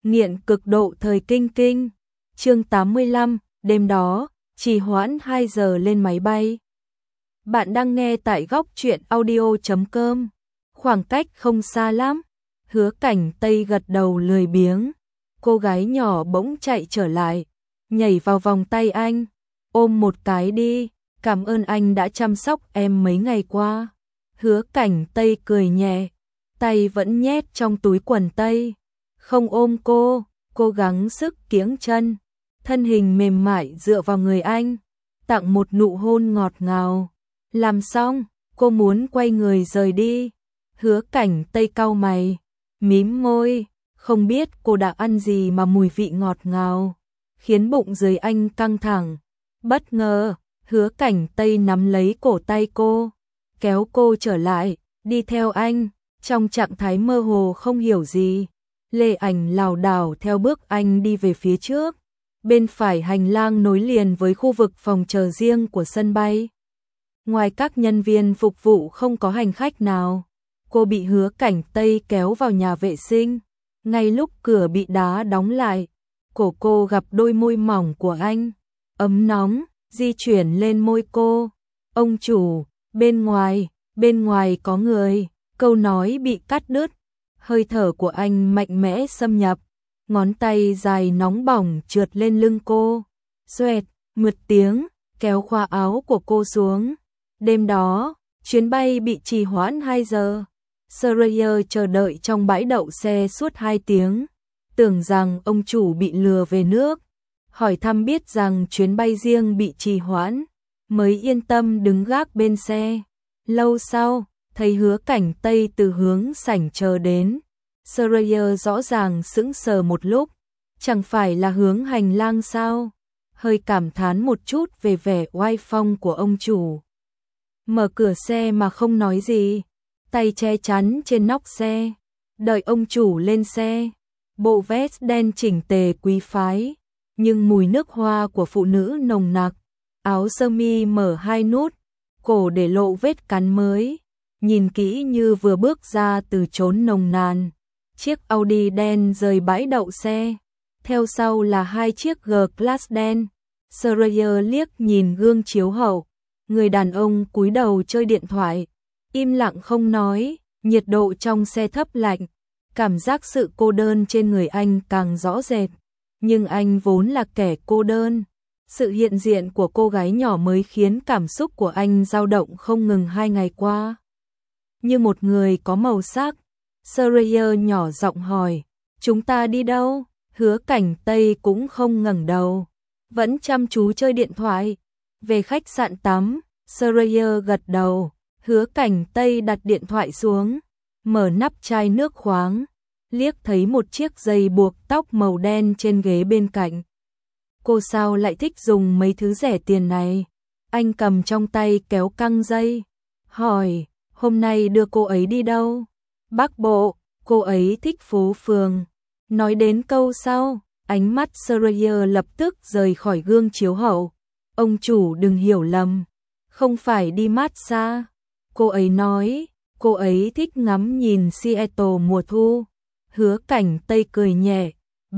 nghiện cực độ thời kinh kinh. Chương 85, đêm đó, trì hoãn 2 giờ lên máy bay. Bạn đang nghe tại góc truyện audio.com. Khoảng cách không xa lắm. Hứa Cảnh Tây gật đầu lười biếng. Cô gái nhỏ bỗng chạy trở lại, nhảy vào vòng tay anh. Ôm một cái đi, cảm ơn anh đã chăm sóc em mấy ngày qua. Hứa Cảnh Tây cười nhẹ, tay vẫn nhét trong túi quần tây. Không ôm cô gắng sức kiếng chân, thân hình mềm mại dựa vào người anh, tặng một nụ hôn ngọt ngào. Làm xong, cô muốn quay người rời đi. Hứa Cảnh Tây cau mày, mím môi, không biết cô đã ăn gì mà mùi vị ngọt ngào, khiến bụng dưới anh căng thẳng. Bất ngờ, Hứa Cảnh Tây nắm lấy cổ tay cô, kéo cô trở lại, đi theo anh, trong trạng thái mơ hồ không hiểu gì. Lê Ảnh lảo đảo theo bước anh đi về phía trước. Bên phải hành lang nối liền với khu vực phòng chờ riêng của sân bay. Ngoài các nhân viên phục vụ không có hành khách nào. Cô bị Hứa Cảnh Tây kéo vào nhà vệ sinh. Ngay lúc cửa bị đá đóng lại, cổ cô gặp đôi môi mỏng của anh, ấm nóng, di chuyển lên môi cô. Ông chủ, bên ngoài có người. Câu nói bị cắt đứt. Hơi thở của anh mạnh mẽ xâm nhập, ngón tay dài nóng bỏng trượt lên lưng cô. Xoẹt, mượt tiếng, kéo khoa áo của cô xuống. Đêm đó, chuyến bay bị trì hoãn 2 giờ. Sawyer chờ đợi trong bãi đậu xe suốt 2 tiếng, tưởng rằng ông chủ bị lừa về nước. Hỏi thăm biết rằng chuyến bay riêng bị trì hoãn, mới yên tâm đứng gác bên xe. Lâu sau, thấy Hứa Cảnh Tây từ hướng sảnh chờ đến. Sawyer rõ ràng sững sờ một lúc, chẳng phải là hướng hành lang sao? Hơi cảm thán một chút về vẻ oai phong của ông chủ. Mở cửa xe mà không nói gì, tay che chắn trên nóc xe, đợi ông chủ lên xe. Bộ vest đen chỉnh tề quý phái, nhưng mùi nước hoa của phụ nữ nồng nặc. Áo sơ mi mở 2 nút, cổ để lộ vết cắn mới, nhìn kỹ như vừa bước ra từ chốn nồng nàn. Chiếc Audi đen rời bãi đậu xe, theo sau là 2 chiếc G-Class đen. Sawyer liếc nhìn gương chiếu hậu, người đàn ông cúi đầu chơi điện thoại, im lặng không nói. Nhiệt độ trong xe thấp lạnh, cảm giác sự cô đơn trên người anh càng rõ rệt. Nhưng anh vốn là kẻ cô đơn, sự hiện diện của cô gái nhỏ mới khiến cảm xúc của anh dao động không ngừng 2 ngày qua. Như một người có màu sắc, Sawyer nhỏ giọng hỏi, chúng ta đi đâu? Hứa Cảnh Tây cũng không ngẩng đầu, vẫn chăm chú chơi điện thoại. Về khách sạn tắm. Sawyer gật đầu. Hứa Cảnh Tây đặt điện thoại xuống, mở nắp chai nước khoáng, liếc thấy một chiếc dây buộc tóc màu đen trên ghế bên cạnh. Cô sao lại thích dùng mấy thứ rẻ tiền này? Anh cầm trong tay kéo căng dây, hỏi, hôm nay đưa cô ấy đi đâu? Bắc Bộ, cô ấy thích phố phường. Nói đến câu sau, ánh mắt Sawyer lập tức rời khỏi gương chiếu hậu. Ông chủ đừng hiểu lầm, không phải đi massage. Cô ấy nói, cô ấy thích ngắm nhìn Seattle mùa thu. Hứa Cảnh Tây cười nhẹ,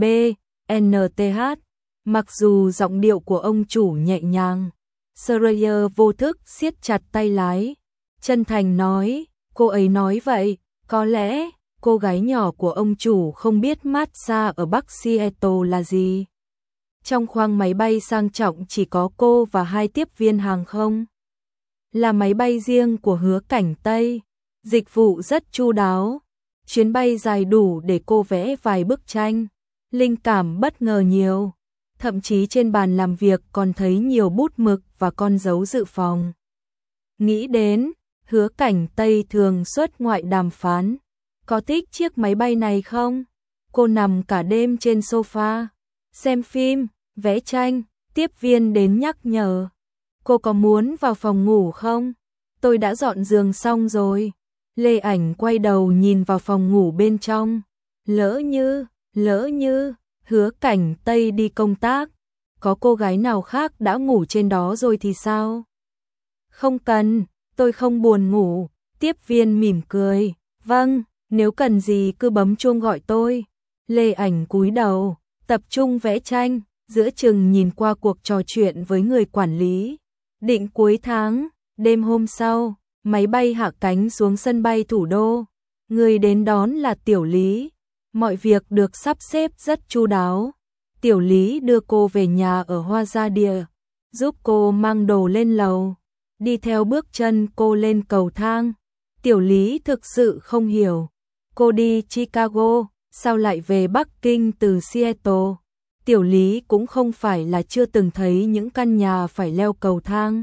BNTH. Mặc dù giọng điệu của ông chủ nhẹ nhàng, Sawyer vô thức siết chặt tay lái. Chân thành nói, cô ấy nói vậy, có lẽ cô gái nhỏ của ông chủ không biết massage ở Bắc Seattle là gì. Trong khoang máy bay sang trọng chỉ có cô và 2 tiếp viên hàng không. Là máy bay riêng của Hứa Cảnh Tây, dịch vụ rất chu đáo. Chuyến bay dài đủ để cô vẽ vài bức tranh, linh cảm bất ngờ nhiều. Thậm chí trên bàn làm việc còn thấy nhiều bút mực và con dấu dự phòng. Nghĩ đến, Hứa Cảnh Tây thường xuất ngoại đàm phán. Có thích chiếc máy bay này không? Cô nằm cả đêm trên sofa, xem phim, vẽ tranh, tiếp viên đến nhắc nhở. Cô có muốn vào phòng ngủ không? Tôi đã dọn giường xong rồi. Lê Ảnh quay đầu nhìn vào phòng ngủ bên trong. Lỡ như, Hứa Cảnh Tây đi công tác, có cô gái nào khác đã ngủ trên đó rồi thì sao? Không cần, tôi không buồn ngủ. Tiếp viên mỉm cười. Vâng, nếu cần gì cứ bấm chuông gọi tôi. Lê Ảnh cúi đầu, tập trung vẽ tranh, giữa chừng nhìn qua cuộc trò chuyện với người quản lý. Định cuối tháng, đêm hôm sau, máy bay hạ cánh xuống sân bay thủ đô. Người đến đón là Tiểu Lý. Mọi việc được sắp xếp rất chu đáo. Tiểu Lý đưa cô về nhà ở Hoa Gia Địa, giúp cô mang đồ lên lầu, đi theo bước chân cô lên cầu thang. Tiểu Lý thực sự không hiểu, cô đi Chicago, sao lại về Bắc Kinh từ Seattle? Tiểu Lý cũng không phải là chưa từng thấy những căn nhà phải leo cầu thang.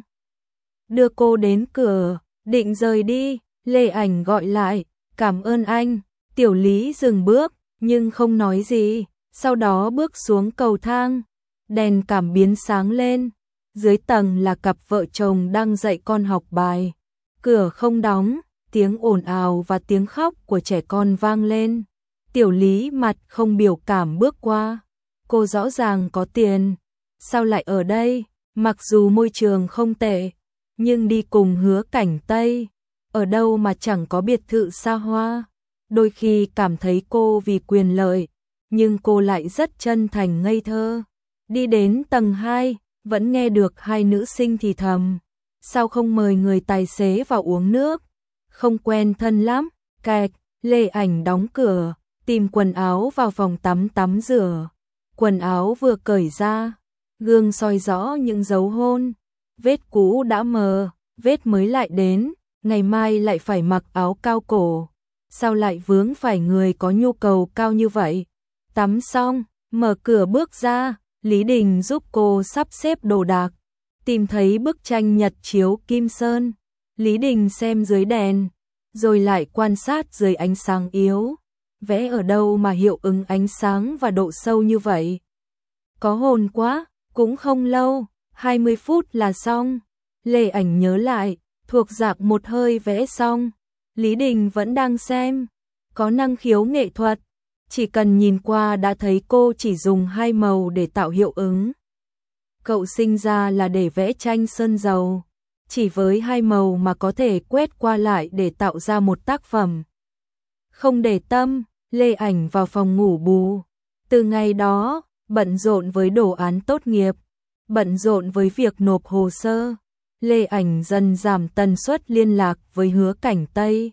Đưa cô đến cửa, định rời đi, Lê Ảnh gọi lại, cảm ơn anh. Tiểu Lý dừng bước, nhưng không nói gì, sau đó bước xuống cầu thang. Đèn cảm biến sáng lên, dưới tầng là cặp vợ chồng đang dạy con học bài. Cửa không đóng, tiếng ồn ào và tiếng khóc của trẻ con vang lên. Tiểu Lý mặt không biểu cảm bước qua. Cô rõ ràng có tiền, sao lại ở đây? Mặc dù môi trường không tệ, nhưng đi cùng Hứa Cảnh Tây, ở đâu mà chẳng có biệt thự xa hoa. Đôi khi cảm thấy cô vì quyền lợi, nhưng cô lại rất chân thành ngây thơ. Đi đến tầng 2, vẫn nghe được hai nữ sinh thì thầm. Sao không mời người tài xế vào uống nước? Không quen thân lắm. Cạch, Lê Ảnh đóng cửa, tìm quần áo vào phòng tắm tắm rửa. Quần áo vừa cởi ra, gương soi rõ những dấu hôn. Vết cũ đã mờ, vết mới lại đến, ngày mai lại phải mặc áo cao cổ. Sao lại vướng phải người có nhu cầu cao như vậy? Tắm xong, mở cửa bước ra, Lý Đình giúp cô sắp xếp đồ đạc. Tìm thấy bức tranh nhật chiếu Kim Sơn. Lý Đình xem dưới đèn, rồi lại quan sát dưới ánh sáng yếu. Vẽ ở đâu mà hiệu ứng ánh sáng và độ sâu như vậy? Có hồn quá, cũng không lâu, 20 phút là xong. Lê Ảnh nhớ lại, thuộc dạng một hơi vẽ xong. Lý Đình vẫn đang xem, có năng khiếu nghệ thuật. Chỉ cần nhìn qua đã thấy cô chỉ dùng 2 màu để tạo hiệu ứng. Cậu sinh ra là để vẽ tranh sơn dầu, chỉ với 2 màu mà có thể quét qua lại để tạo ra một tác phẩm. Không để tâm, Lê Ảnh vào phòng ngủ bù. Từ ngày đó, bận rộn với đồ án tốt nghiệp, bận rộn với việc nộp hồ sơ, Lê Ảnh dần giảm tần suất liên lạc với Hứa Cảnh Tây.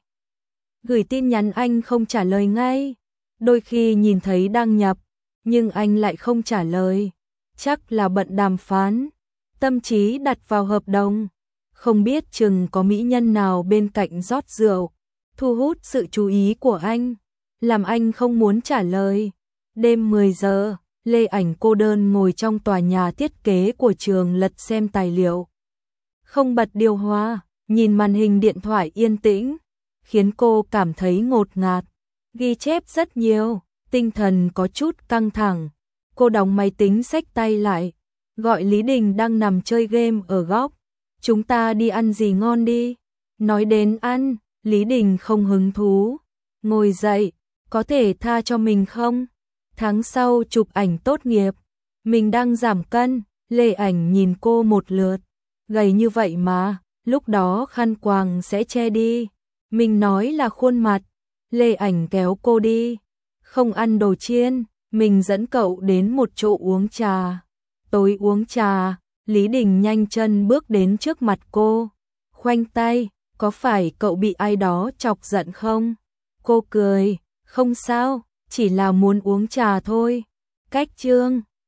Gửi tin nhắn anh không trả lời ngay, đôi khi nhìn thấy đăng nhập, nhưng anh lại không trả lời, chắc là bận đàm phán, tâm trí đặt vào hợp đồng, không biết chừng có mỹ nhân nào bên cạnh rót rượu, thu hút sự chú ý của anh, làm anh không muốn trả lời. Đêm 10 giờ, Lê Ảnh cô đơn ngồi trong tòa nhà thiết kế của trường lật xem tài liệu. Không bật điều hòa, nhìn màn hình điện thoại yên tĩnh, khiến cô cảm thấy ngột ngạt. Ghi chép rất nhiều, tinh thần có chút căng thẳng. Cô đóng máy tính xách tay lại, gọi Lý Đình đang nằm chơi game ở góc. Chúng ta đi ăn gì ngon đi. Nói đến ăn, Lý Đình không hứng thú. Ngồi dậy, có thể tha cho mình không? Tháng sau chụp ảnh tốt nghiệp, mình đang giảm cân. Lê Ảnh nhìn cô một lượt, gầy như vậy mà, lúc đó khăn quàng sẽ che đi. Mình nói là khuôn mặt. Lê Ảnh kéo cô đi, không ăn đồ chiên, mình dẫn cậu đến một chỗ uống trà. Tối uống trà, Lý Đình nhanh chân bước đến trước mặt cô, khoanh tay, có phải cậu bị ai đó chọc giận không? Cô cười, không sao, chỉ là muốn uống trà thôi. Cách chương